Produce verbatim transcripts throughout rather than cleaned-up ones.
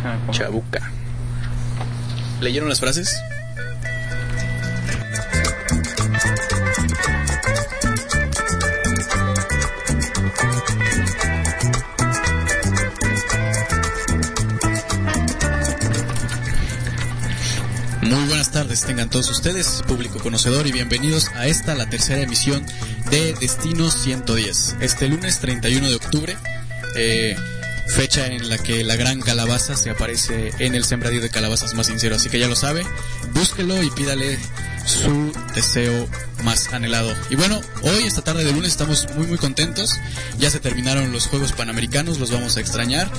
Ajá, Chabuca. ¿Leyeron las frases? Muy buenas tardes, tengan todos ustedes, público conocedor, y bienvenidos a esta, la tercera emisión de Destino ciento diez. Este lunes treinta y uno de octubre, eh, fecha en la que la gran calabaza se aparece en el sembradío de calabazas más sincero, así que ya lo sabe, búsquelo y pídale su deseo más anhelado. Y bueno, hoy, esta tarde de lunes, estamos muy muy contentos, ya se terminaron los Juegos Panamericanos, los vamos a extrañar.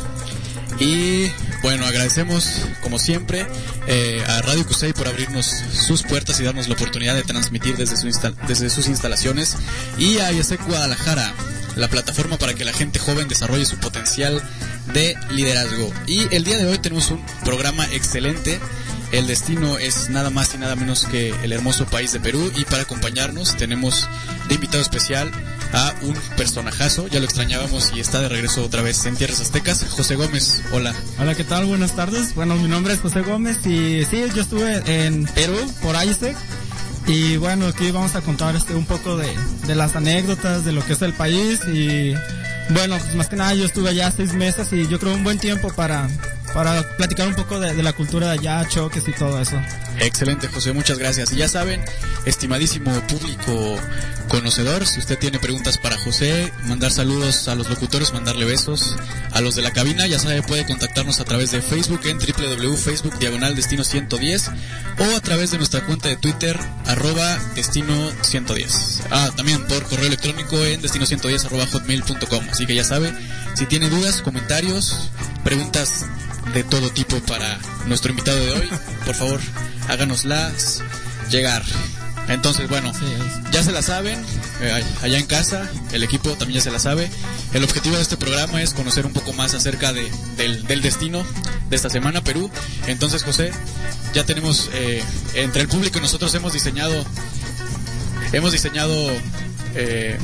Y bueno, agradecemos como siempre eh, a Radio Cusey por abrirnos sus puertas y darnos la oportunidad de transmitir desde, su insta- desde sus instalaciones, y a I E S E C Guadalajara, la plataforma para que la gente joven desarrolle su potencial de liderazgo. Y el día de hoy tenemos un programa excelente. El destino es nada más y nada menos que el hermoso país de Perú, y para acompañarnos tenemos de invitado especial a un personajazo, ya lo extrañábamos y está de regreso otra vez en tierras aztecas, José Gómez. Hola. Hola, ¿qué tal? Buenas tardes. Bueno, mi nombre es José Gómez y sí, yo estuve en Perú por I E S E C, y bueno, aquí vamos a contar este un poco de, de las anécdotas de lo que es el país. Y bueno, pues más que nada yo estuve allá seis meses y yo creo un buen tiempo para... para platicar un poco de, de la cultura de allá, choques y todo eso. Excelente, José, muchas gracias. Y ya saben, estimadísimo público conocedor, si usted tiene preguntas para José, mandar saludos a los locutores, mandarle besos a los de la cabina, ya sabe, puede contactarnos a través de Facebook en doble u doble u doble u punto facebook diagonal destino ciento diez, o a través de nuestra cuenta de Twitter arroba destino ciento diez. Ah, también por correo electrónico en destino ciento diez arroba hotmail punto com. Así que ya sabe, si tiene dudas, comentarios, preguntas de todo tipo para nuestro invitado de hoy, por favor, háganoslas llegar. Entonces, bueno, sí, ya se la saben, eh, allá en casa, el equipo también ya se la sabe. El objetivo de este programa es conocer un poco más acerca de, del, del destino de esta semana, Perú. Entonces, José, ya tenemos, eh, entre el público y nosotros hemos diseñado, hemos diseñado, eh,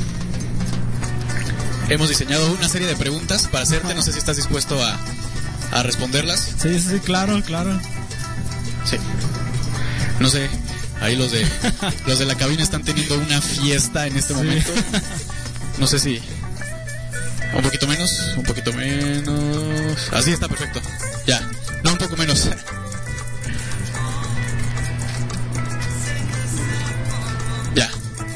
hemos diseñado una serie de preguntas para hacerte. No sé si estás dispuesto a a responderlas. Sí, sí, claro, claro. Sí. No sé, ahí los de los de la cabina están teniendo una fiesta en este sí. momento. No sé si un poquito menos, un poquito menos. Así está perfecto. Ya, no, un poco menos. Ya.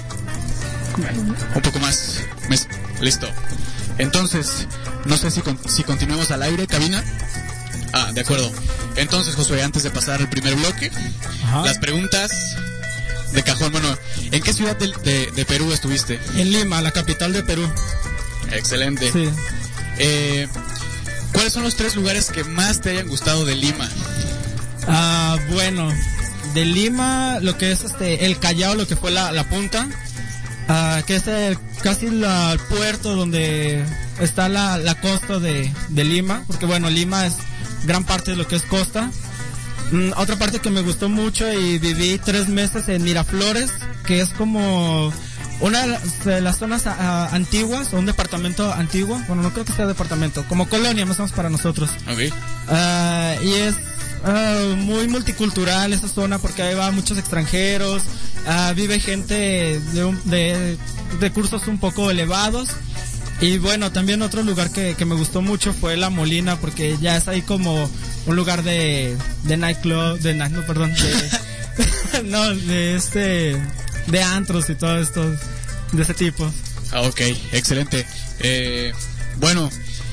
Un poco más. Listo. Entonces, no sé si, con, si continuamos al aire, cabina. Ah, de acuerdo. Entonces, Josué, antes de pasar al primer bloque, ajá, las preguntas de cajón. Bueno, ¿en qué ciudad de, de, de Perú estuviste? En Lima, la capital de Perú. Excelente. Sí. Eh, ¿Cuáles son los tres lugares que más te hayan gustado de Lima? Ah, bueno, de Lima, lo que es este el Callao, lo que fue la, la punta. Uh, que es el, casi la, el puerto donde está la, la costa de, de Lima, porque bueno, Lima es gran parte de lo que es costa. Mm, otra parte que me gustó mucho, y viví tres meses en Miraflores, que es como una de las zonas uh, antiguas, o un departamento antiguo, bueno, no creo que sea departamento, como colonia más o menos para nosotros. Okay. Uh, y es Uh, muy multicultural esa zona, porque ahí va muchos extranjeros, uh, vive gente de, un, de recursos un poco elevados. Y bueno, también otro lugar que, que me gustó mucho fue La Molina, porque ya es ahí como un lugar de, de nightclub, de no, perdón, de, no, de este, de antros y todo esto, de ese tipo. Ah, ok, excelente. Eh, bueno,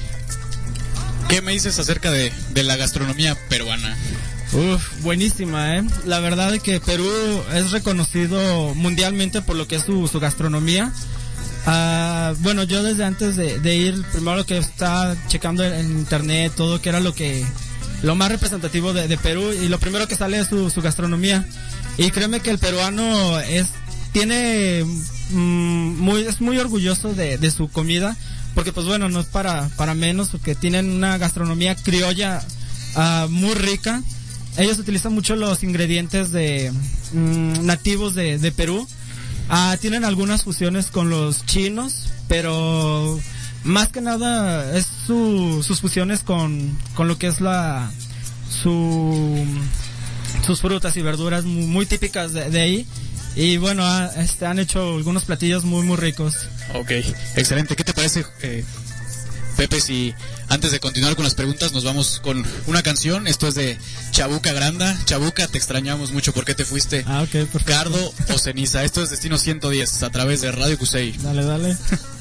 ¿qué me dices acerca de, de la gastronomía peruana? Uf, buenísima, ¿eh? La verdad es que Perú es reconocido mundialmente por lo que es su, su gastronomía. Uh, bueno, yo desde antes de, de ir, primero que estaba checando en, en internet todo, que era lo que lo más representativo de, de Perú, y lo primero que sale es su, su gastronomía. Y créeme que el peruano es tiene mm, muy es muy orgulloso de, de su comida. Porque pues bueno, no es para, para menos, porque tienen una gastronomía criolla uh, muy rica. Ellos utilizan mucho los ingredientes de mm, nativos de, de Perú. Uh, tienen algunas fusiones con los chinos, pero más que nada es su, sus fusiones con, con lo que es la, su sus frutas y verduras muy, muy típicas de, de ahí. Y bueno, ha, este, han hecho algunos platillos muy muy ricos. Ok, excelente. ¿Qué te parece, eh, Pepe, si antes de continuar con las preguntas nos vamos con una canción? Esto es de Chabuca Granda. Chabuca, te extrañamos mucho. ¿Por qué te fuiste? Ah, ok, perfecto. Cardo o ceniza. Esto es Destino ciento diez a través de Radio Cusey. Dale, dale.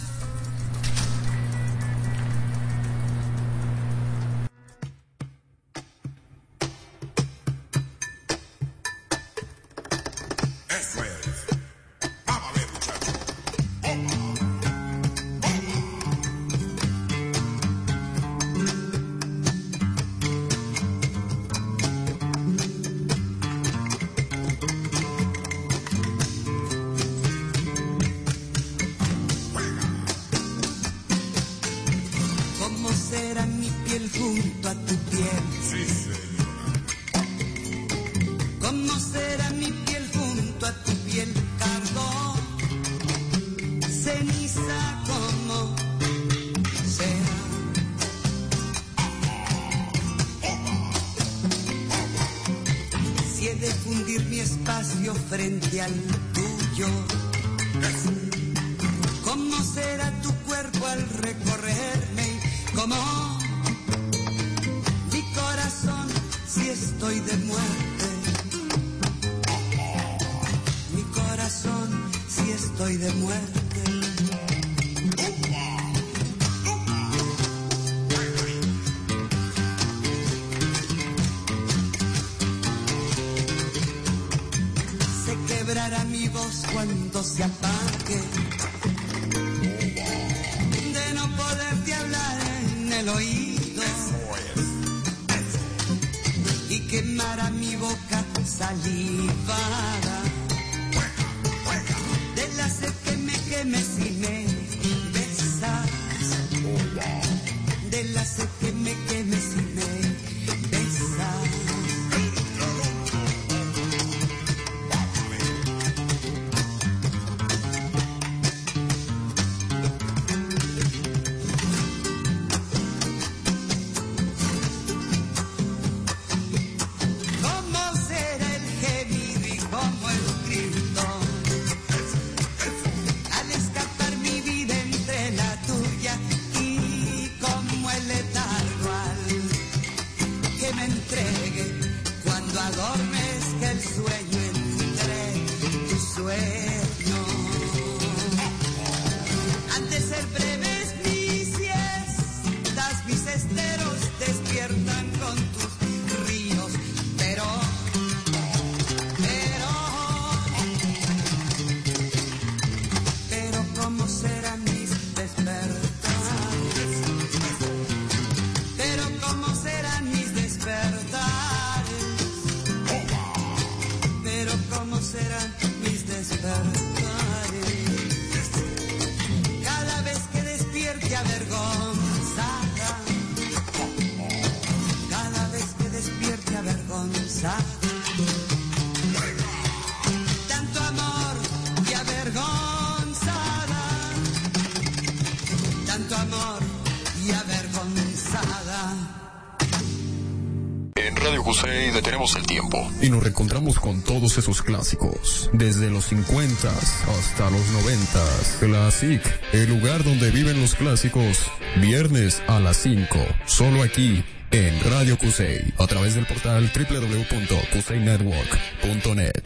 Detenemos el tiempo y nos reencontramos con todos esos clásicos, desde los cincuentas hasta los noventas. Classic, el lugar donde viven los clásicos, viernes a las cinco, solo aquí en Radio Cusey, a través del portal doble u doble u doble u punto cusey network punto net.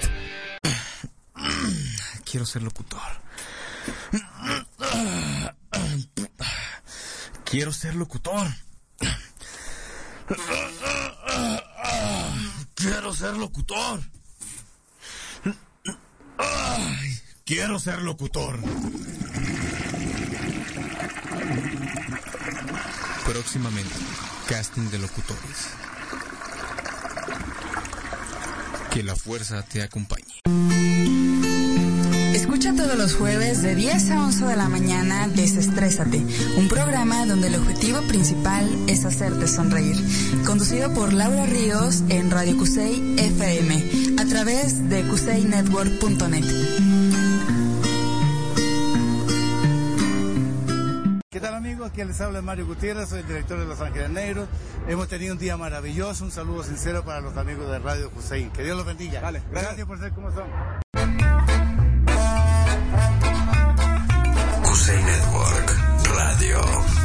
Quiero ser locutor. Quiero ser locutor. Quiero ser locutor. Ay, quiero ser locutor. Próximamente, casting de locutores. Que la fuerza te acompañe. Escucha todos los jueves de diez a once de la mañana Desestrésate, un programa donde el objetivo principal es hacerte sonreír. Conducido por Laura Ríos en Radio Cusey F M, a través de cusey network punto net. ¿Qué tal, amigo? Aquí que les habla Mario Gutiérrez, soy el director de Los Ángeles Negros. Hemos tenido un día maravilloso, un saludo sincero para los amigos de Radio Cusey. Que Dios los bendiga. Vale, gracias. Gracias por ser como son. Cusey Network Radio.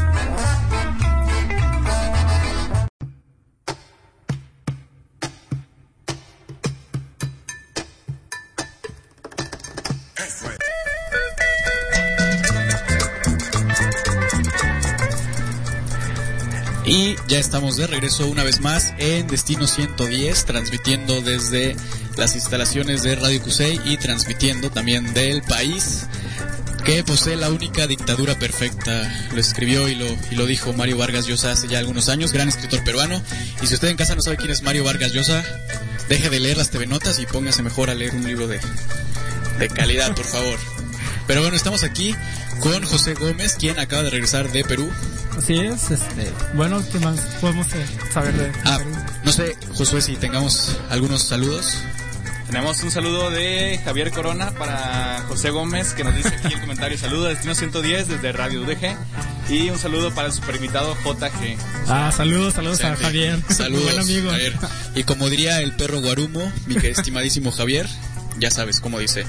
Y ya estamos de regreso una vez más en Destino ciento diez, transmitiendo desde las instalaciones de Radio Cusey y transmitiendo también del país que posee la única dictadura perfecta. Lo escribió y lo, y lo dijo Mario Vargas Llosa hace ya algunos años, gran escritor peruano. Y si usted en casa no sabe quién es Mario Vargas Llosa, deje de leer las T V Notas y póngase mejor a leer un libro de, de calidad, por favor. Pero bueno, estamos aquí con José Gómez, quien acaba de regresar de Perú. Así es, este, bueno, ¿qué más podemos eh, saber de, de ah, Perú? No sé, Josué, si tengamos algunos saludos. Tenemos un saludo de Javier Corona para José Gómez, que nos dice aquí el comentario: saludo a Destino ciento diez desde Radio U D G. Y un saludo para el super invitado J G. Ah, saludos, saludos a Javier. Saludos, buen amigo. Javier. Y como diría el perro Guarumo, mi estimadísimo Javier, ya sabes cómo dice.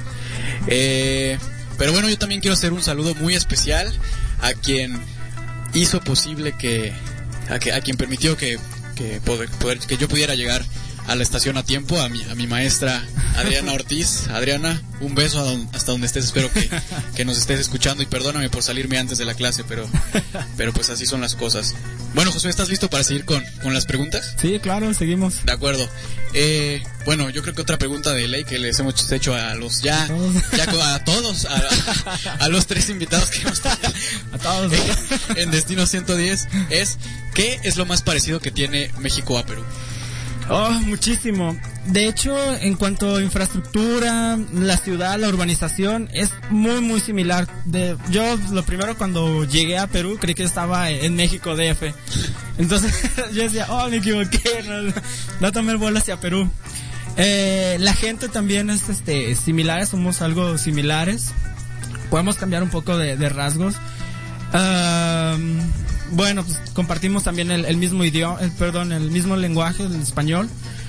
Eh, pero bueno, yo también quiero hacer un saludo muy especial a quien hizo posible que, a, que, a quien permitió que, que, poder, poder, que yo pudiera llegar a la estación a tiempo, a mi, a mi maestra Adriana Ortiz. Adriana, un beso a don, hasta donde estés, espero que, que nos estés escuchando y perdóname por salirme antes de la clase, pero, pero pues así son las cosas. Bueno, Josué, ¿estás listo para seguir con, con las preguntas? Sí, claro, seguimos. De acuerdo. Eh, bueno, yo creo que otra pregunta de ley que les hemos hecho a los ya, ya a todos, a, a los tres invitados que hemos tenido a todos en, en Destino ciento diez es: ¿qué es lo más parecido que tiene México a Perú? Oh, muchísimo. De hecho, en cuanto a infraestructura, la ciudad, la urbanización, es muy, muy similar. De, yo, lo primero, cuando llegué a Perú, creí que estaba en México D F. Entonces, yo decía, oh, me equivoqué, no, no tomé el vuelo hacia Perú. Eh, la gente también es este, similar, somos algo similares. Podemos cambiar un poco de, de rasgos. Um, bueno, pues compartimos también el, el mismo idioma, el, perdón, el mismo lenguaje, el español.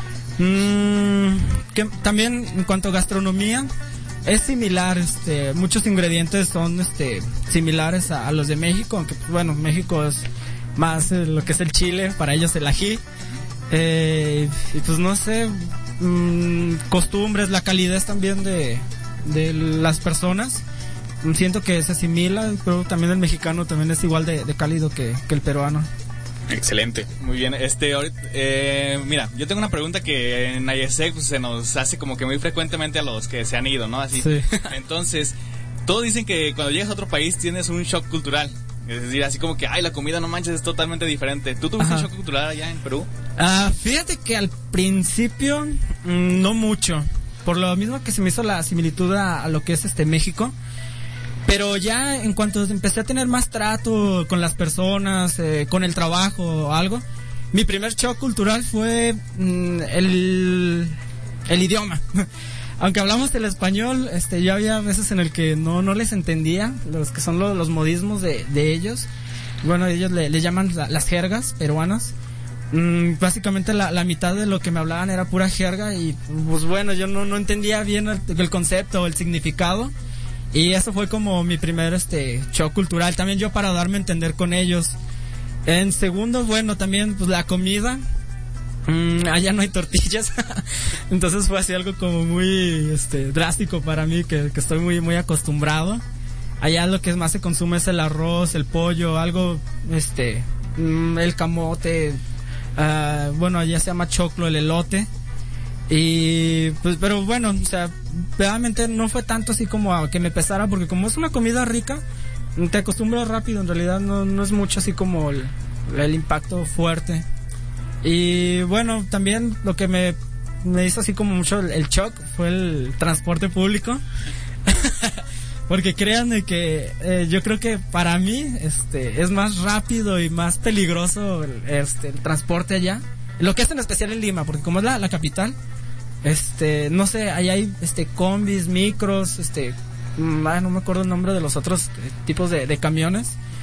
Mm, que también en cuanto a gastronomía es similar, este, muchos ingredientes son este similares a, a los de México, aunque bueno, México es más eh, lo que es el chile, para ellos el ají. Eh, y pues no sé, mmm, costumbres, la calidez también de, de las personas. Siento que se asimila, pero también el mexicano también es igual de, de cálido que, que el peruano. Excelente, muy bien. Este, eh, mira, yo tengo una pregunta que en I S E C pues, se nos hace como que muy frecuentemente a los que se han ido, ¿no? Así. Sí. Entonces, todos dicen que cuando llegas a otro país tienes un shock cultural. Es decir, así como que, ay, la comida, no manches, es totalmente diferente. ¿Tú tuviste Ajá. un shock cultural allá en Perú? Ah, fíjate que al principio mmm, no mucho, por lo mismo que se me hizo la similitud a, a lo que es este México. Pero ya en cuanto empecé a tener más trato con las personas, eh, con el trabajo o algo, mi primer shock cultural fue mmm, el, el idioma. Aunque hablamos el español, este, yo había veces en el que no, no les entendía, los que son los, los modismos de, de ellos. Bueno, ellos le, le llaman la, las jergas peruanas. Mm, básicamente la, la mitad de lo que me hablaban era pura jerga y pues bueno, yo no, no entendía bien el, el concepto o el significado. Y eso fue como mi primer este shock cultural, también yo para darme a entender con ellos. En segundo, bueno, también pues la comida, mmm, allá no hay tortillas, entonces fue así algo como muy este drástico para mí, que, que estoy muy muy acostumbrado. Allá lo que más se consume es el arroz, el pollo, algo, este, mmm, el camote, uh, bueno, allá se llama choclo, el elote. Y pues, pero bueno, o sea, realmente no fue tanto así como a que me pesara, porque como es una comida rica, te acostumbras rápido, en realidad no, no es mucho así como el, el impacto fuerte. Y bueno, también lo que me, me hizo así como mucho el, el shock fue el transporte público. Porque créanme que eh, yo creo que para mí este es más rápido y más peligroso el, este, el transporte allá. Lo que es en especial en Lima, porque como es la, la capital, este, no sé, allá hay este combis, micros, este, no me acuerdo el nombre de los otros tipos de, de camiones,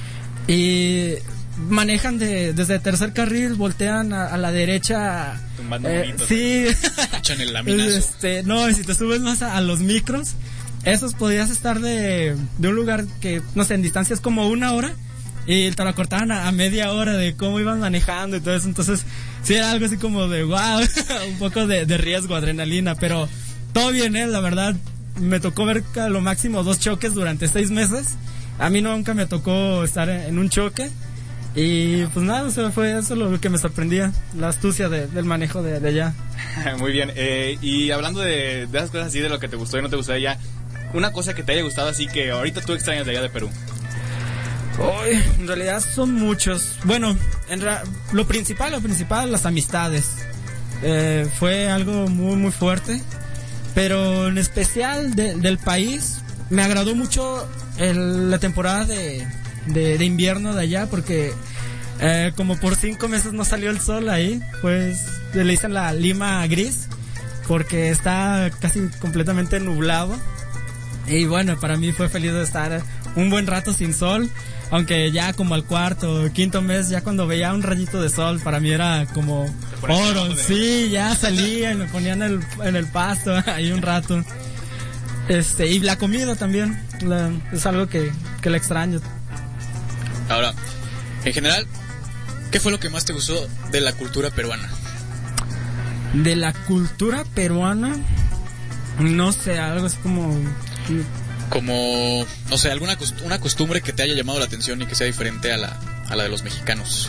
y manejan de, desde el tercer carril, voltean a, a la derecha. Tumbando eh, bonitos. Sí. Echan el laminazo. Este, no, y si te subes más a, a los micros, esos podías estar de, de un lugar que, no sé, en distancia es como una hora, y te lo cortaban a, a media hora de cómo iban manejando y todo eso. Entonces, sí era algo así como de wow, un poco de, de riesgo, adrenalina, pero todo bien, ¿eh? La verdad, me tocó ver a lo máximo dos choques durante seis meses. A mí nunca me tocó estar en, en un choque. Y pues nada, o sea, fue eso lo que me sorprendía, la astucia de, del manejo de, de allá. Muy bien, eh, y hablando de, de esas cosas así, de lo que te gustó y no te gustó de allá, una cosa que te haya gustado así que ahorita tú extrañas de allá de Perú. Uy, en realidad son muchos. Bueno, en ra- lo principal, lo principal, las amistades. Eh, fue algo muy, muy fuerte. Pero en especial de, del país, me agradó mucho el, la temporada de, de, de invierno de allá, porque eh, como por cinco meses no salió el sol ahí, pues le dicen la Lima gris, porque está casi completamente nublado. Y bueno, para mí fue feliz de estar un buen rato sin sol, aunque ya como al cuarto o quinto mes, ya cuando veía un rayito de sol, para mí era como oro. Sí, ya salía y me ponía en el, en el pasto ahí un rato. Este, y la comida también, la, es algo que, que la extraño. Ahora, en general, ¿qué fue lo que más te gustó de la cultura peruana? De la cultura peruana, no sé, algo así como... Como, no sé, alguna cost- una costumbre que te haya llamado la atención y que sea diferente a la, a la de los mexicanos.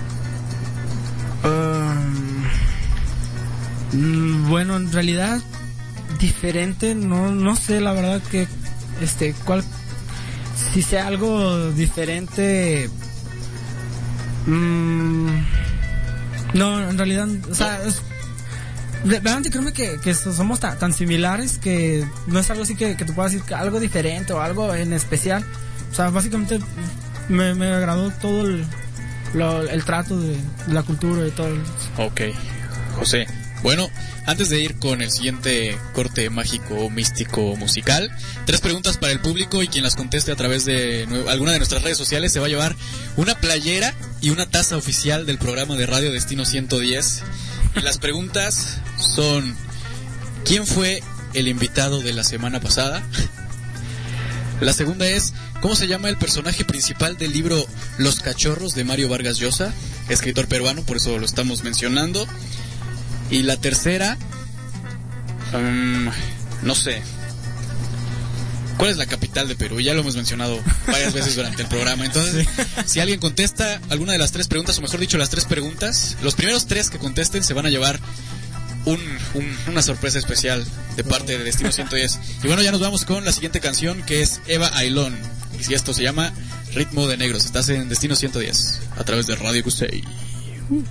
Um, bueno, en realidad diferente, no, no sé, la verdad que, este, cuál, si sea algo diferente. Um, no, en realidad, o sea, es, realmente créeme que, que somos ta, tan similares que no es algo así que, que te pueda decir que algo diferente o algo en especial. O sea, básicamente me, me agradó todo el, lo, el trato de, de la cultura y todo. Ok, José. Bueno, antes de ir con el siguiente corte mágico, místico, musical, tres preguntas para el público y quien las conteste a través de nue- alguna de nuestras redes sociales se va a llevar una playera y una taza oficial del programa de Radio Destino ciento diez. Y las preguntas son: ¿quién fue el invitado de la semana pasada? La segunda es: ¿cómo se llama el personaje principal del libro Los Cachorros de Mario Vargas Llosa? Escritor peruano, por eso lo estamos mencionando. Y la tercera, um, no sé, ¿cuál es la capital de Perú? Ya lo hemos mencionado varias veces durante el programa. Entonces, sí. Si alguien contesta alguna de las tres preguntas, o mejor dicho, las tres preguntas, los primeros tres que contesten se van a llevar un, un, una sorpresa especial de parte de Destino ciento diez. Y bueno, ya nos vamos con la siguiente canción, que es Eva Ailón. Y si esto se llama Ritmo de Negros. Estás en Destino ciento diez a través de Radio Cusey. Uh.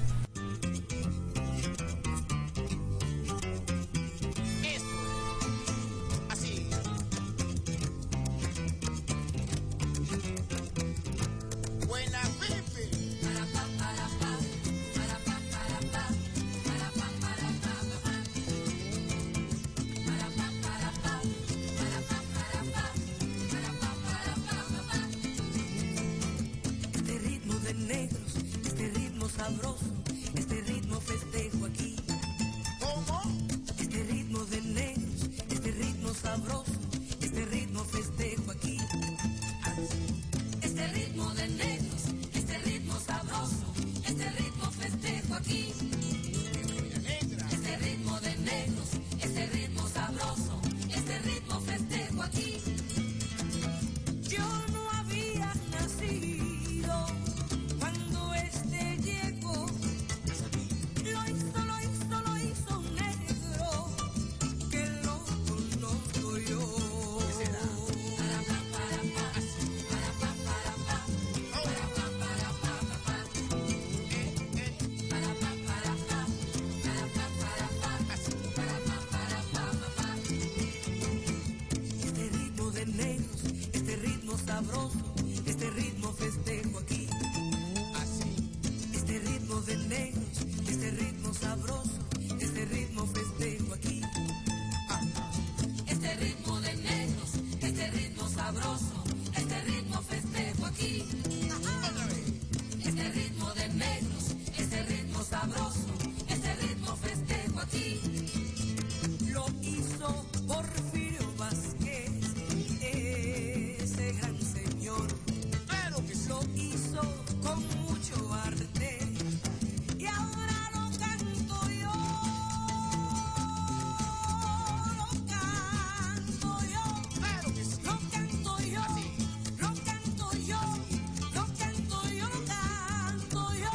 Lo negros, ese ritmo sabroso, ese ritmo festejo aquí. Lo hizo Porfirio Vázquez, ese gran señor. Claro que sí. Lo hizo con mucho arte y ahora lo canto yo. Lo canto yo. Claro que sí. Lo canto yo. Así. Lo canto yo. Lo canto yo. Lo canto yo.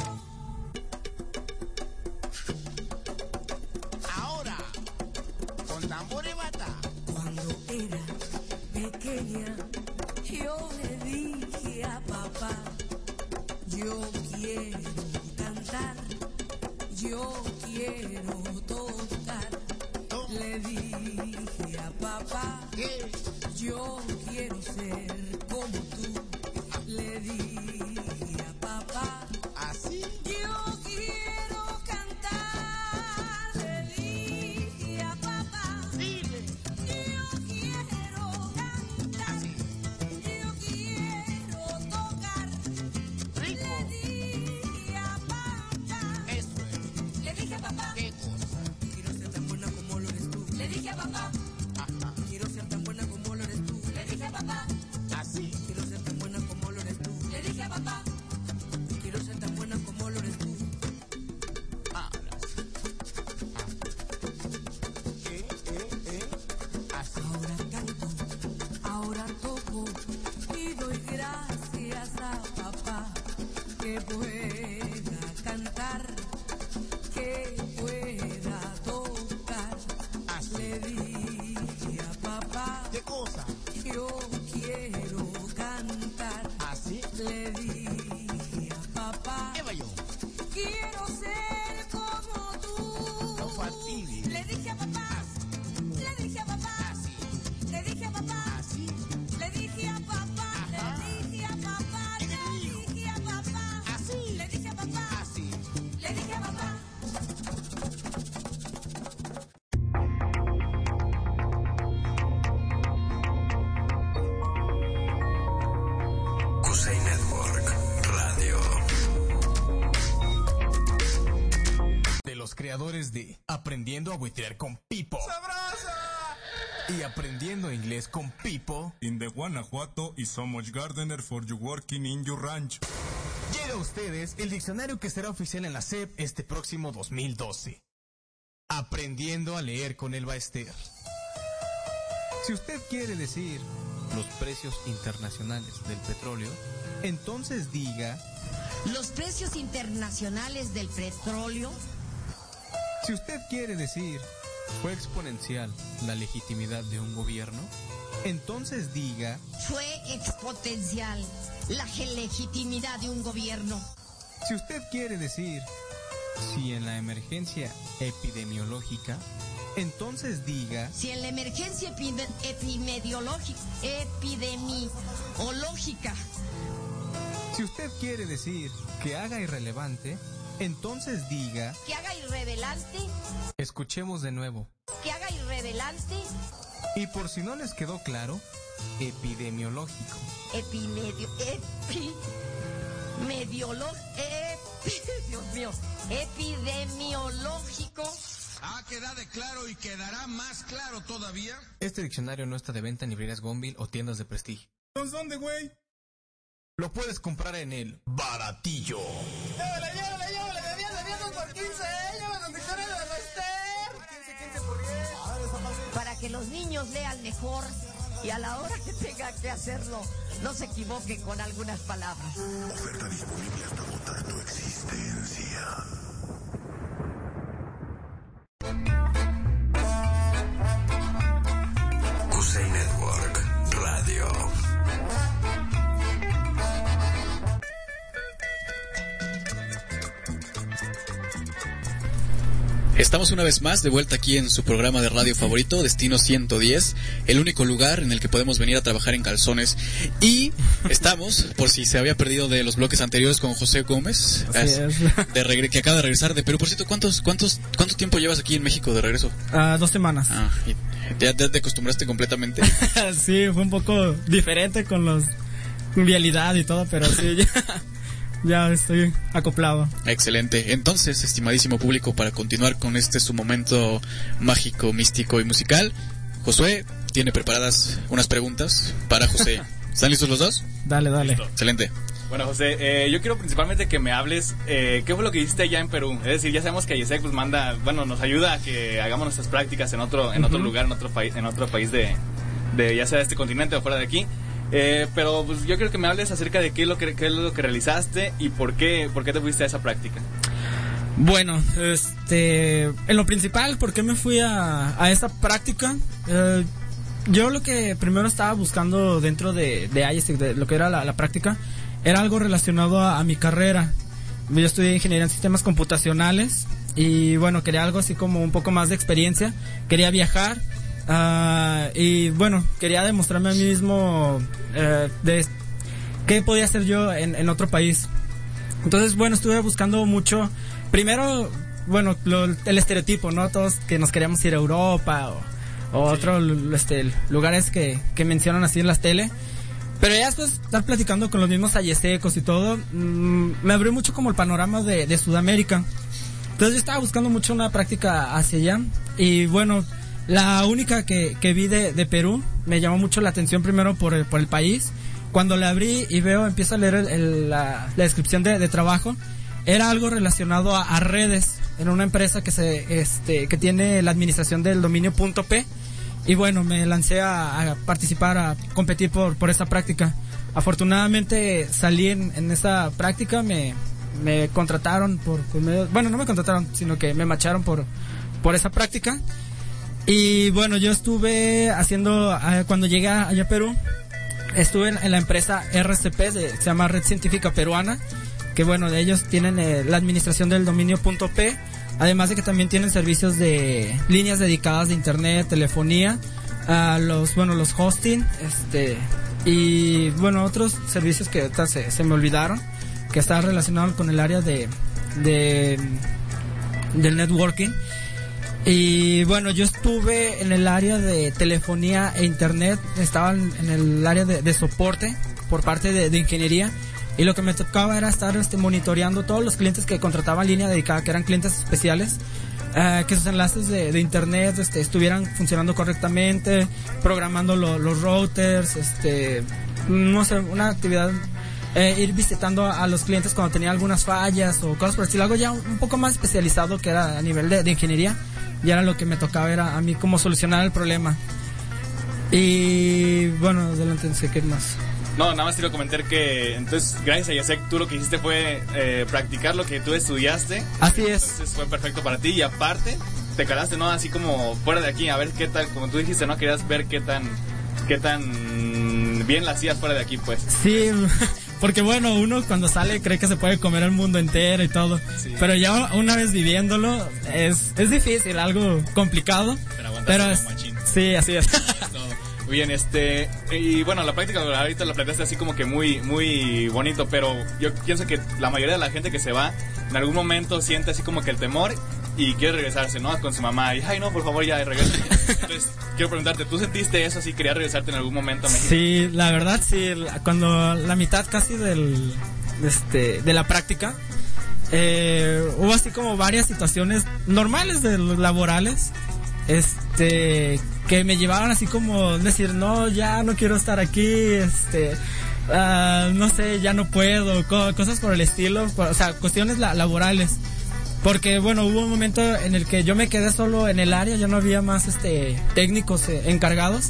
Ahora, con tambor y bata. Cuando era pequeña, yo le dije a papá, yo quiero cantar, yo quiero tocar. Le dije a papá, yo quiero ser como tú. Le dije a papá, así. Yo quiero cantar. Le dije a papá, Dile. yo quiero cantar. Yo quiero tocar. Rico. Le dije a papá. Eso es. Le dije a papá. ¿Qué cosa? Quiero ser tan buena como lo eres tú. Le dije a papá. Ajá. Quiero ser tan buena como lo eres tú. Le dije a papá. Así. Quiero ser tan buena como lo eres tú. Le dije a papá. Quiero ser tan buena como lo eres tú. Ahora. ¿Qué? ¿Eh? ¿Eh? Así. Ahora canto, ahora toco y doy gracias a papá que pueda cantar, que pueda tocar. Así. Le dije a papá, ¿Qué cosa? yo quiero cantar. Así. Le dije a papá, ¿Qué va yo? quiero ser como tú. No fastidies. Le dije a papá, le dije a papá, Así. le dije a papá, Así. le dije a papá, Ajá. le dije a papá, ¿Qué le te dijo? dije a papá, Así. le dije a papá, Así. le dije a papá. Cusey Network Radio. De los creadores de Aprendiendo a buitrear con Pipo. Y Aprendiendo Inglés con Pipo. In the Guanajuato is so much gardener for you working in your ranch. Llega a ustedes el diccionario que será oficial en la S E P este próximo dos mil doce. Aprendiendo a leer con el Baester. Si usted quiere decir los precios internacionales del petróleo, entonces diga... Los precios internacionales del petróleo. Si usted quiere decir fue exponencial la legitimidad de un gobierno, entonces diga... Fue exponencial la legitimidad de un gobierno. Si usted quiere decir si en la emergencia epidemiológica, entonces diga... Si en la emergencia epide- epidemiológica, epidemiológica, Si usted quiere decir que haga irrelevante, entonces diga... que haga irrelevante, Escuchemos de nuevo. que haga irrelevante, Y por si no les quedó claro, epidemiológico. epimedio, epi, mediolo, epi, Dios mío, epidemiológico. Ha quedado claro y quedará más claro todavía. Este diccionario no está de venta en librerías Gonville o tiendas de prestigio. ¿Dónde, güey? Lo puedes comprar en el Baratillo. ¡Llévale, llévale, llévale! ¡De diez, de diez por quince! ¿Eh? ¡Llévale los diccionarios de la Baester! quince, quince por diez. Para que los niños lean mejor y a la hora que tengan que hacerlo, no se equivoquen con algunas palabras. Oferta disponible hasta agotar tu existencia. Cusey Network Radio. Estamos una vez más de vuelta aquí en su programa de radio favorito, Destino ciento diez, el único lugar en el que podemos venir a trabajar en calzones. Y estamos, por si se había perdido de los bloques anteriores, con José Gómez, Así es. de regre- que acaba de regresar de Perú. Por cierto, ¿cuántos, cuántos, ¿cuánto tiempo llevas aquí en México de regreso? Ah, dos semanas. Ah, y ¿ya, ya te acostumbraste completamente? Sí, fue un poco diferente con los vialidad y todo, pero sí, ya, ya estoy acoplado. Excelente. Entonces, estimadísimo público, para continuar con este su momento mágico, místico y musical, Josué tiene preparadas unas preguntas para José. ¿Están listos los dos? Dale, dale. Listo. Excelente. Bueno, José, eh, yo quiero principalmente que me hables, eh, ¿qué fue lo que hiciste allá en Perú? Es decir, ya sabemos que Ayesec pues manda, bueno, nos ayuda a que hagamos nuestras prácticas en otro, en otro Ujú. lugar, en otro país, en otro país de, de, ya sea de este continente o fuera de aquí. Eh, pero pues yo quiero que me hables acerca de qué es lo que, qué es lo que realizaste y por qué, por qué te fuiste a esa práctica. Bueno, este, en lo principal, ¿por qué me fui a, a esta práctica? Eh, yo lo que primero estaba buscando dentro de, de I E S E C, de lo que era la, la práctica, era algo relacionado a, a mi carrera. Yo estudié ingeniería en sistemas computacionales y bueno, quería algo así como un poco más de experiencia. Quería viajar uh, y bueno, quería demostrarme a mí mismo uh, de qué podía hacer yo en, en otro país. Entonces, bueno, estuve buscando mucho. Primero, bueno, lo, el estereotipo, ¿no? Todos que nos queríamos ir a Europa o, o sí. otros este, lugares que, que mencionan así en las tele. Pero ya después estar platicando con los mismos ayesecos y todo, mmm, me abrió mucho como el panorama de, de Sudamérica. Entonces yo estaba buscando mucho una práctica hacia allá. Y bueno, la única que, que vi de, de Perú me llamó mucho la atención primero por el, por el país. Cuando la abrí y veo, empiezo a leer el, el, la, la descripción de, de trabajo, era algo relacionado a, a redes, en una empresa que se este que tiene la administración del dominio .p. Y bueno, me lancé a, a participar, a competir por, por esta práctica. Afortunadamente salí en, en esa práctica, me, me contrataron por, por medio, bueno, no me contrataron, sino que me macharon por, por esa práctica. Y bueno, yo estuve haciendo, cuando llegué allá a Perú, estuve en, en la empresa R C P, de, se llama Red Científica Peruana, que bueno, de ellos tienen eh, la administración del dominio .p, además de que también tienen servicios de líneas dedicadas de internet, telefonía, a los, bueno, los hosting, este, y bueno, otros servicios que ahorita se, se me olvidaron, que estaban relacionados con el área de, de, del networking. Y bueno, yo estuve en el área de telefonía e internet, estaba en, en el área de, de soporte por parte de, de ingeniería. Y lo que me tocaba era estar este, monitoreando todos los clientes que contrataban línea dedicada, que eran clientes especiales, eh, que sus enlaces de, de internet este, estuvieran funcionando correctamente, programando lo, los routers, este, no sé, una actividad, eh, ir visitando a, a los clientes cuando tenía algunas fallas o cosas por el estilo, algo ya un, un poco más especializado que era a nivel de, de ingeniería, y era lo que me tocaba, era a mí cómo solucionar el problema. Y bueno, adelante, no sé qué más. No, nada más quiero comentar que entonces gracias a Ayesec tú lo que hiciste fue eh, practicar lo que tú estudiaste. Así es. Entonces fue perfecto para ti y aparte te calaste, ¿no? Así como fuera de aquí, a ver qué tal, como tú dijiste, ¿no? Querías ver qué tan, qué tan bien la hacías fuera de aquí, pues. Sí, porque bueno, uno cuando sale cree que se puede comer el mundo entero y todo. Sí. Pero ya una vez viviéndolo es, es difícil, algo complicado. Pero, pero es, sí, así es. Bien, este, y bueno, la práctica ahorita la planteaste así como que muy, muy bonito, pero yo pienso que la mayoría de la gente que se va, en algún momento siente así como que el temor y quiere regresarse, ¿no? Con su mamá y, ay no, por favor ya, regresa. Entonces, quiero preguntarte, ¿tú sentiste eso así, querías regresarte en algún momento a México? Sí, la verdad sí, cuando la mitad casi del, este, de la práctica, eh, hubo así como varias situaciones normales de los laborales, este, que me llevaban así como decir, no, ya no quiero estar aquí, este, uh, no sé, ya no puedo, co- cosas por el estilo, o sea, cuestiones la- laborales. Porque bueno, hubo un momento en el que yo me quedé solo en el área, ya no había más este técnicos eh, encargados.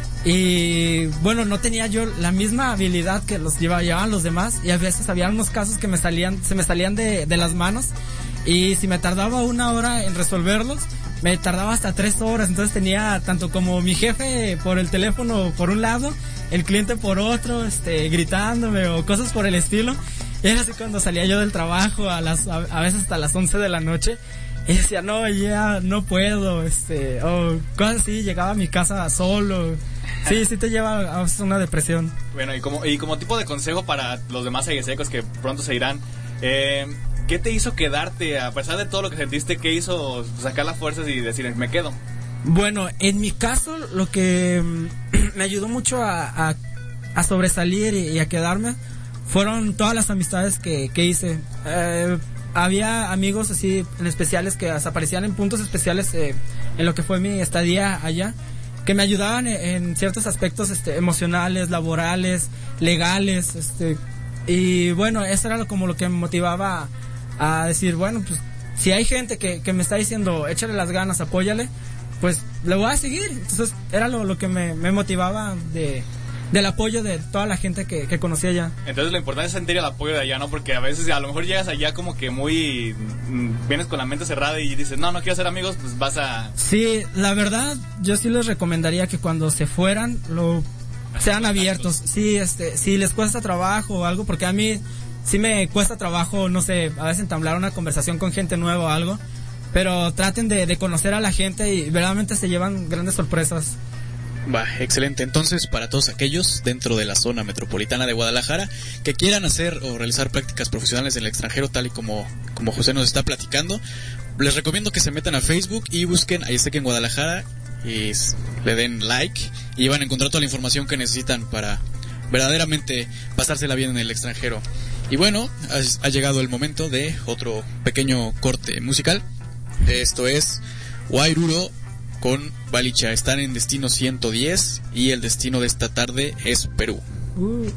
Y bueno, no tenía yo la misma habilidad que los lleva, llevaban los demás, y a veces había unos casos que me salían, se me salían de, de las manos, y si me tardaba una hora en resolverlos, me tardaba hasta tres horas. Entonces tenía tanto como mi jefe por el teléfono por un lado, el cliente por otro, este, gritándome o cosas por el estilo. Y era así cuando salía yo del trabajo a las, a, a veces hasta las once de la noche, y decía, no, ya no puedo, este, o cosas así, llegaba a mi casa solo. Sí, sí te lleva a una depresión. Bueno, y como, y como tipo de consejo para los demás ayesecos que pronto se irán, eh, ¿qué te hizo quedarte? A pesar de todo lo que sentiste, ¿qué hizo sacar las fuerzas y decir, me quedo? Bueno, en mi caso, lo que me ayudó mucho a, a, a sobresalir y, y a quedarme fueron todas las amistades que, que hice. Eh, había amigos así en especiales que aparecían en puntos especiales eh, en lo que fue mi estadía allá, que me ayudaban en, en ciertos aspectos este, emocionales, laborales, legales, este, y bueno, eso era como lo que me motivaba a, a decir, bueno, pues si hay gente que, que me está diciendo échale las ganas, apóyale, pues le voy a seguir. Entonces era lo, lo que me, me motivaba de del apoyo de toda la gente que, que conocía allá. Entonces lo importante es sentir el apoyo de allá, ¿no? Porque a veces a lo mejor llegas allá como que muy... mm, vienes con la mente cerrada y dices, no, no quiero ser amigos, pues vas a... Sí, la verdad, yo sí les recomendaría que cuando se fueran, lo sean abiertos. Sí, este, si les cuesta trabajo o algo, porque a mí sí me cuesta trabajo, no sé, a veces entablar una conversación con gente nueva o algo, pero traten de, de conocer a la gente y verdaderamente se llevan grandes sorpresas. Va, excelente. Entonces, para todos aquellos dentro de la zona metropolitana de Guadalajara que quieran hacer o realizar prácticas profesionales en el extranjero, tal y como, como José nos está platicando, les recomiendo que se metan a Facebook y busquen Ahí Está que en Guadalajara y s- le den like y van a encontrar toda la información que necesitan para verdaderamente pasársela bien en el extranjero. Y bueno, ha, ha llegado el momento de otro pequeño corte musical. Esto es Wairuro con Balicha. Están en Destino ciento diez y el destino de esta tarde es Perú. Uh. Uh.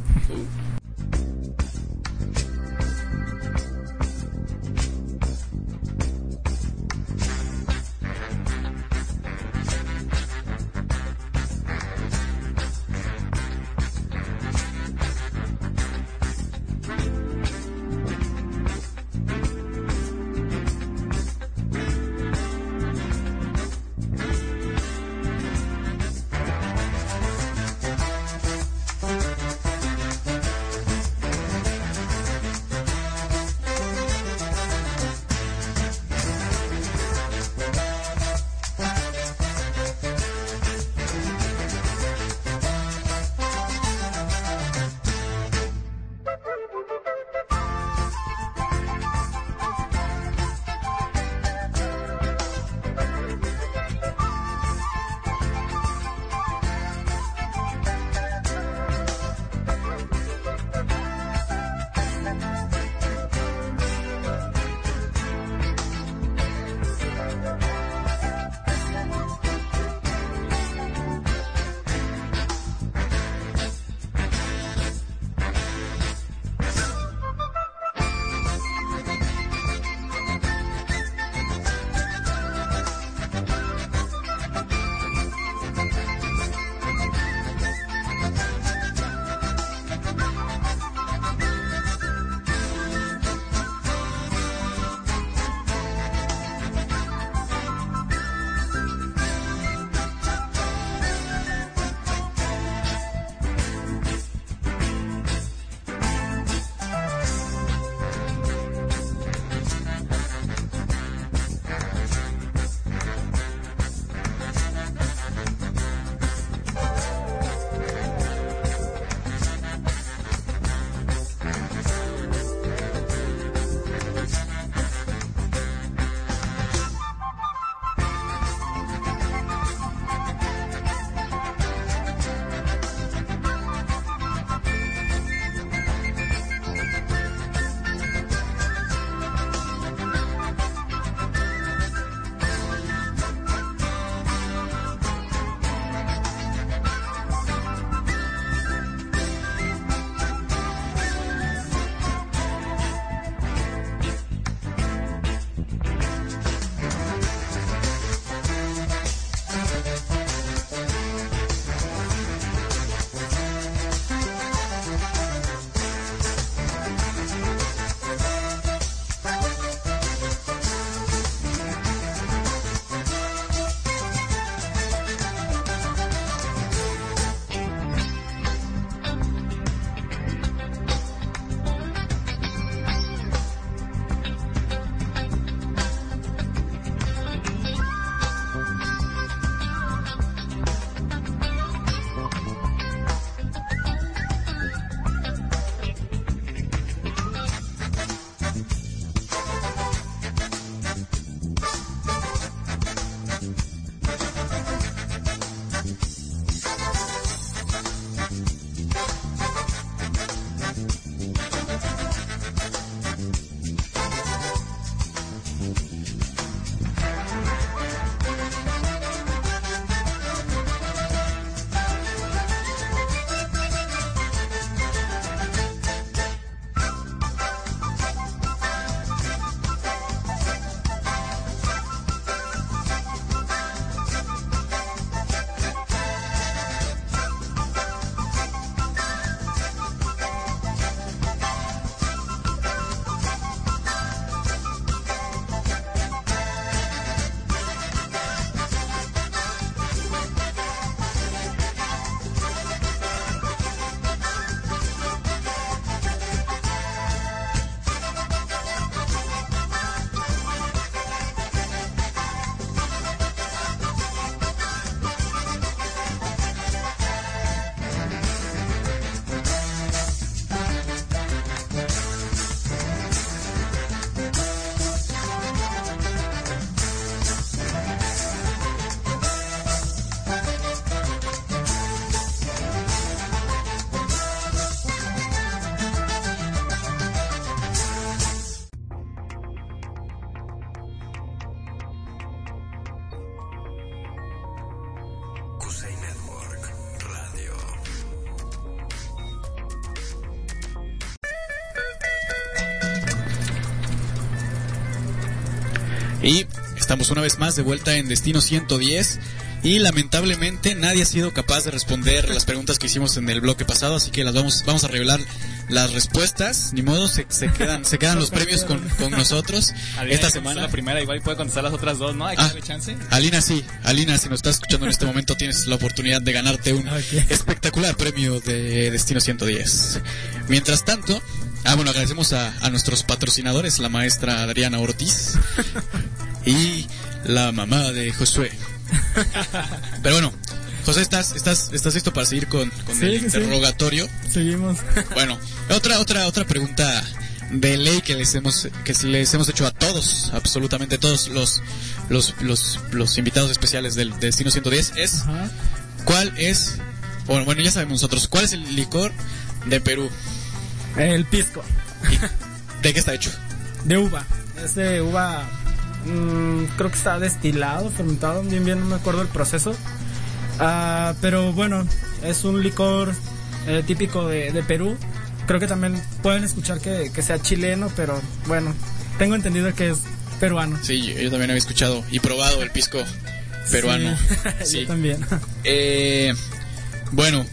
Y estamos una vez más de vuelta en Destino ciento diez. Y lamentablemente nadie ha sido capaz de responder las preguntas que hicimos en el bloque pasado, así que las vamos vamos a revelar las respuestas. Ni modo, se, se quedan se quedan los premios con, con nosotros. Alina esta ya semana. La primera igual puede contestar las otras dos, ¿no? Hay que Ah, darle chance. Alina, sí. Alina, si nos estás escuchando en este momento, tienes la oportunidad de ganarte un Okay. espectacular premio de Destino ciento diez. Mientras tanto, ah, bueno, agradecemos a, a nuestros patrocinadores, la maestra Adriana Ortiz y la mamá de Josué. Pero bueno, José, ¿estás estás estás listo para seguir con, con Sí, el sí, interrogatorio? sí. Seguimos. Bueno, otra otra otra pregunta de ley que les hemos que les hemos hecho a todos, absolutamente todos los los los, los invitados especiales del Destino ciento diez es Ajá. ¿cuál es? Bueno, bueno, ya sabemos nosotros, ¿cuál es el licor de Perú? El pisco. ¿De qué está hecho? De uva. Es de uva. Mmm, creo que está destilado, fermentado. Bien, bien, no me acuerdo el proceso. Uh, pero bueno, es un licor eh, típico de, de Perú. Creo que también pueden escuchar que, que sea chileno, pero bueno, tengo entendido que es peruano. Sí, yo, yo también había escuchado y probado el pisco peruano. Sí, Sí. yo también. Eh, bueno,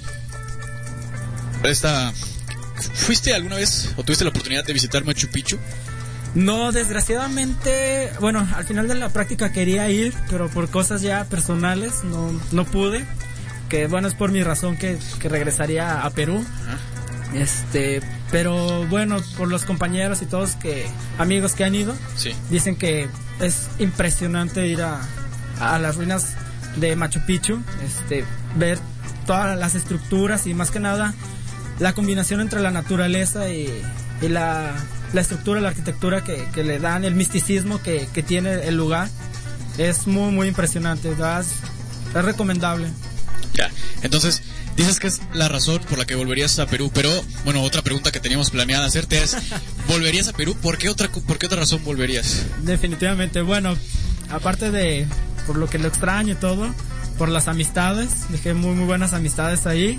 esta, ¿fuiste alguna vez o tuviste la oportunidad de visitar Machu Picchu? No, desgraciadamente, bueno, al final de la práctica quería ir, pero por cosas ya personales no, no pude. Que bueno, es por mi razón que, que regresaría a Perú. Ajá. Este, pero bueno, por los compañeros y todos que, amigos que han ido, Sí. dicen que es impresionante ir a, a las ruinas de Machu Picchu, este, ver todas las estructuras y más que nada la combinación entre la naturaleza y, y la, la estructura, la arquitectura que, que le dan, el misticismo que, que tiene el lugar, es muy muy impresionante, ¿verdad? Es, es recomendable. Ya, entonces dices que es la razón por la que volverías a Perú, pero bueno, otra pregunta que teníamos planeada hacerte es, ¿volverías a Perú? ¿Por qué otra, por qué otra razón volverías? Definitivamente, bueno, aparte de por lo que lo extraño y todo, por las amistades, dejé muy muy buenas amistades ahí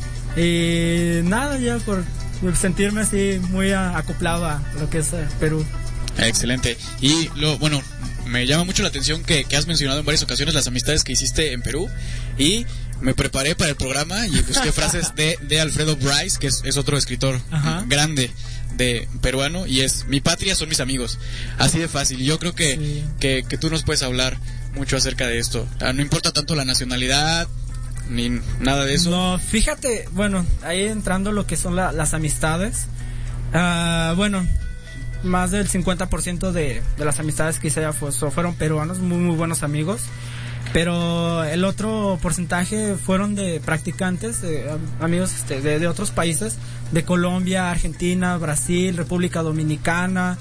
y nada, ya por sentirme así muy a, acoplado a lo que es eh, Perú. Excelente. Y lo bueno, me llama mucho la atención que, que has mencionado en varias ocasiones las amistades que hiciste en Perú y me preparé para el programa y busqué frases de, de Alfredo Bryce, que es, es otro escritor Ajá. grande de peruano, y es: mi patria son mis amigos. Así de fácil. Yo creo que, Sí. que, que tú nos puedes hablar mucho acerca de esto. Ah, no importa tanto la nacionalidad ni nada de eso. No, fíjate, bueno, ahí entrando lo que son la, las amistades, uh, bueno, más del cincuenta por ciento de, de las amistades que hice allá fue, fueron peruanos, muy muy buenos amigos, pero el otro porcentaje fueron de practicantes, de amigos este, de, de otros países, de Colombia, Argentina, Brasil, República Dominicana,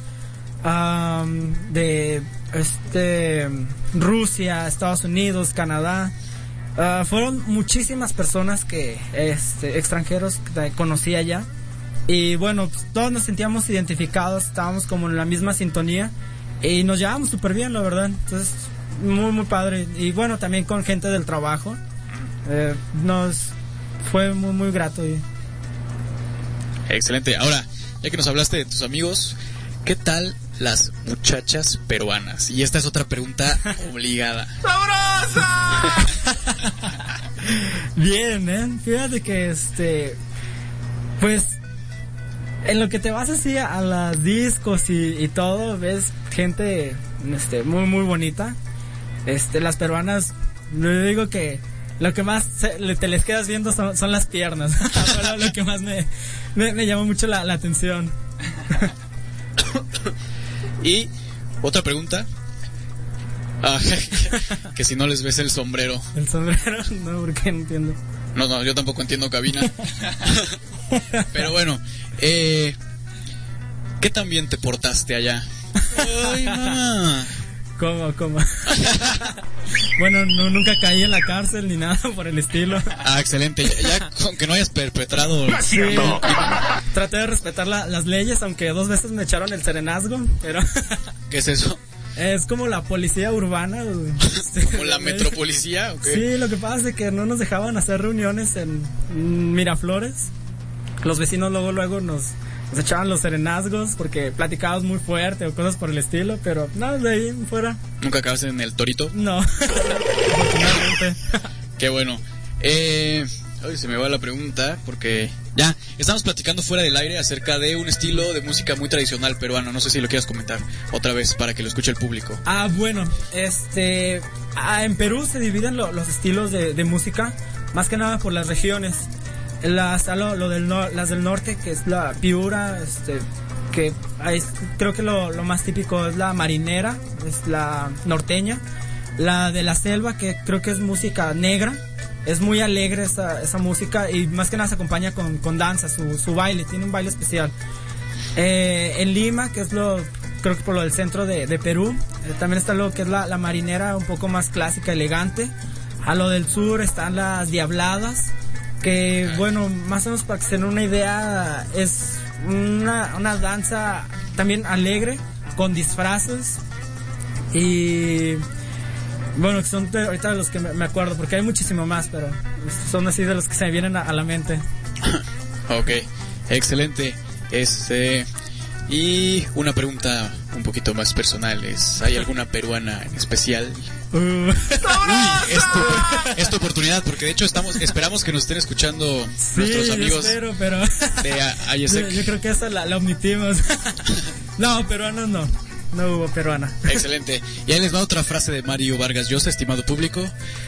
um, de este Rusia, Estados Unidos, Canadá. Uh, fueron muchísimas personas que este, extranjeros que conocí allá y bueno, pues, todos nos sentíamos identificados, estábamos como en la misma sintonía y nos llevábamos súper bien, la verdad. Entonces muy muy padre, y bueno, también con gente del trabajo eh, nos fue muy muy grato y... Excelente. Ahora, ya que nos hablaste de tus amigos, ¿qué tal las muchachas peruanas? Y esta es otra pregunta obligada. ¡Sabrosa! Bien, ¿eh? Fíjate que este, pues, en lo que te vas así a las discos y, y todo, ves gente, este, muy muy bonita. Este, las peruanas, le digo que lo que más se, le, te les quedas viendo son, son las piernas. Fue lo que más me, me, me llamó mucho la, la atención. Y otra pregunta. Ah, que si no les ves el sombrero. El sombrero, no, porque no entiendo. No, no, yo tampoco entiendo cabina. Pero bueno, eh, ¿qué tan bien te portaste allá? Ay, mamá. ¿Cómo, cómo? Bueno, no, nunca caí en la cárcel ni nada por el estilo. Ah, excelente. Ya, ya aunque no hayas perpetrado... Sí, traté de respetar la, las leyes, aunque dos veces me echaron el serenazgo, pero... ¿Qué es eso? Es como la policía urbana. ¿Como la metropolicía? ¿O qué? Sí, lo que pasa es que no nos dejaban hacer reuniones en Miraflores. Los vecinos luego luego nos se echaban los serenazgos porque platicabas muy fuerte o cosas por el estilo, pero nada, de ahí fuera. ¿Nunca acabaste en el torito? No. Afortunadamente. Qué bueno. Eh, ay, se me va la pregunta porque ya estamos platicando fuera del aire acerca de un estilo de música muy tradicional peruano. No sé si lo quieras comentar otra vez para que lo escuche el público. Ah, bueno, este, ah, en Perú se dividen lo, los estilos de, de música, más que nada por las regiones. Las, lo, lo del no, las del norte, que es la piura, este, que es, creo que lo, lo más típico es la marinera, es la norteña. La de la selva, que creo que es música negra, es muy alegre esa, esa música y más que nada se acompaña con, con danza, su, su baile, tiene un baile especial. Eh, en Lima, que es lo, creo que por lo del centro de, de Perú, eh, también está lo que es la, la marinera, un poco más clásica, elegante. A lo del sur están las diabladas, que bueno, más o menos para que se den una idea, es una, una danza también alegre, con disfraces y bueno, son de, ahorita de los que me, me acuerdo, porque hay muchísimo más, pero son así de los que se me vienen a, a la mente. Ok, excelente. Este, y una pregunta un poquito más personal es, ¿hay alguna peruana en especial? Uh. Uy, es tu, es tu oportunidad, porque de hecho estamos esperamos que nos estén escuchando sí, nuestros amigos. Yo espero, pero de a, yo, yo creo que esa la, la omitimos. No, peruanos no. No hubo peruana. Excelente. Y ahí les va otra frase de Mario Vargas Llosa, estimado público,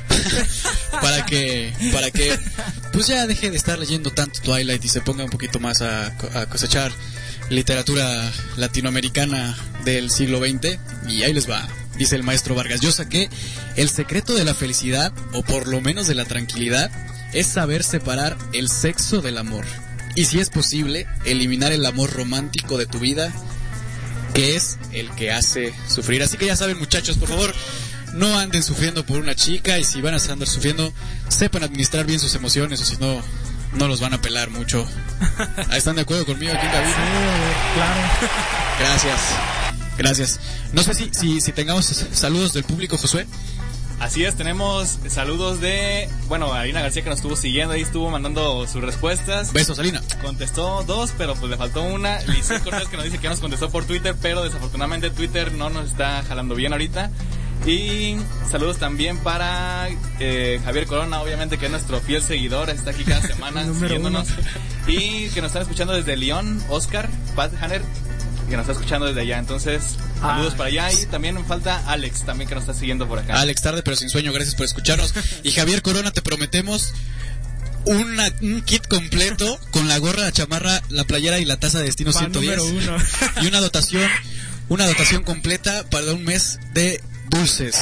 para que para que pues ya deje de estar leyendo tanto Twilight y se ponga un poquito más a, a cosechar literatura latinoamericana del siglo veinte. Y ahí les va. Dice el maestro Vargas Llosa que el secreto de la felicidad, o por lo menos de la tranquilidad, es saber separar el sexo del amor. Y si es posible, eliminar el amor romántico de tu vida, que es el que hace sufrir. Así que ya saben, muchachos, por favor, no anden sufriendo por una chica, y si van a andar sufriendo, sepan administrar bien sus emociones, o si no, no los van a pelar mucho. ¿Están de acuerdo conmigo aquí en David? Sí, claro. Gracias, gracias. No sé si, si, si tengamos saludos del público, Josué. Así es, tenemos saludos de, bueno, Alina García, que nos estuvo siguiendo, ahí estuvo mandando sus respuestas. Besos, Alina. Contestó dos, pero pues le faltó una. Lice Cortés, que nos dice que ya nos contestó por Twitter, pero desafortunadamente Twitter no nos está jalando bien ahorita. Y saludos también para eh, Javier Corona, obviamente, que es nuestro fiel seguidor, está aquí cada semana siguiéndonos. Uno. Y que nos están escuchando desde León, Oscar, Pat Hanner, que nos está escuchando desde allá. Entonces, saludos ah, para allá. Y también nos falta Alex, también, que nos está siguiendo por acá. Alex, tarde pero sin sueño, gracias por escucharnos. Y Javier Corona, te prometemos una, un kit completo con la gorra, la chamarra, la playera y la taza de Destino ciento diez. Uno. Y una dotación, una dotación completa para un mes de dulces.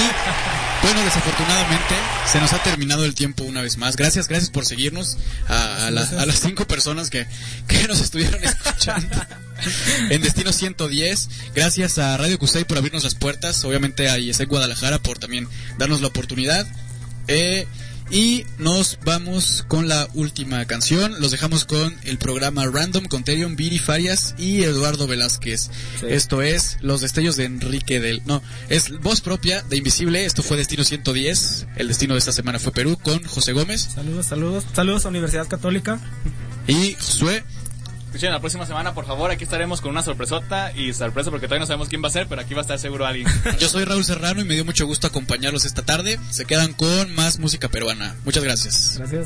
Y bueno, desafortunadamente se nos ha terminado el tiempo una vez más. Gracias, gracias por seguirnos a, a, la, a las cinco personas que, que nos estuvieron escuchando en Destino ciento diez. Gracias a Radio Cusey por abrirnos las puertas. Obviamente a I E S E C Guadalajara por también darnos la oportunidad. Eh, y nos vamos con la última canción. Los dejamos con el programa Random con Terion, Viri Farias y Eduardo Velázquez. Sí. Esto es Los Destellos de Enrique del... No, es voz propia de Invisible. Esto fue Destino ciento diez. El destino de esta semana fue Perú con José Gómez. Saludos, saludos. Saludos a Universidad Católica. Y Josué. Escuchen, la próxima semana, por favor, aquí estaremos con una sorpresota. Y sorpresa porque todavía no sabemos quién va a ser, pero aquí va a estar seguro alguien. Yo soy Raúl Serrano y me dio mucho gusto acompañarlos esta tarde. Se quedan con más música peruana. Muchas gracias. Gracias.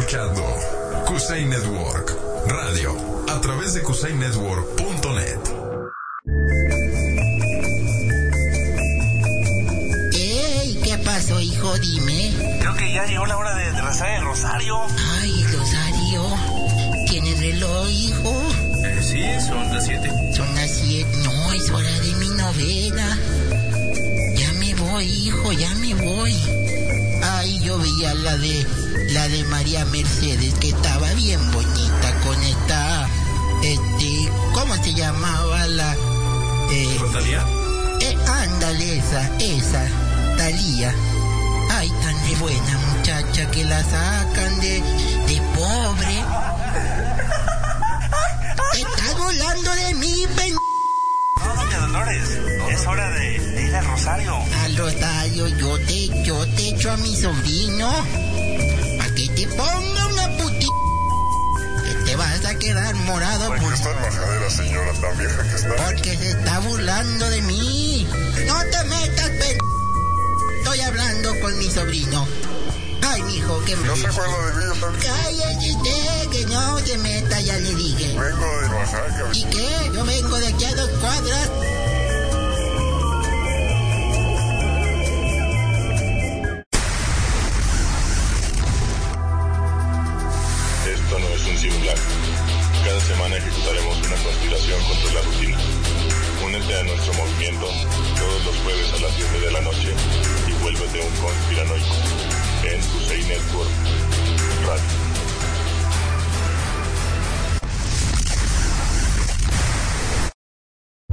escuchando Kusei Network Radio a través de kusei network punto net. ¡Ey! ¿Qué pasó, hijo? Dime. Creo que ya llegó la hora de, de rezar el rosario. Ay, Rosario. ¿Tienes reloj, hijo? Eh, sí, son las siete. Son las siete. No, es hora de mi novela. Ya me voy, hijo, ya me voy. Ay, yo veía la de la de María Mercedes, que estaba bien bonita con esta, este, ¿cómo se llamaba la? Eh, ¿Talía? Eh, ándale, esa, esa, Talía. Ay, tan de buena muchacha que la sacan de, de pobre. Te estás burlando de mí, pen... No, doña Dolores, es hora de, de ir al rosario. Al rosario, yo te, yo te echo a mi sobrino para que te ponga una puti... que te vas a quedar morado por... por... está majadera, señora, tan vieja que está. Porque se está burlando de mí. No te metas, pen... Estoy hablando con mi sobrino. Ay, mijo, que... No se acuerda de mí, ¿sabes? Cállate usted, que no te meta, ya le dije. Vengo de Oaxaca. ¿Y qué? Yo vengo de aquí a dos cuadras. Esto no es un simulacro. Cada semana ejecutaremos una conspiración contra la rutina. Únete a nuestro movimiento todos los jueves a las siete de la noche y vuélvete un conspiranoico en Kusei Network Radio.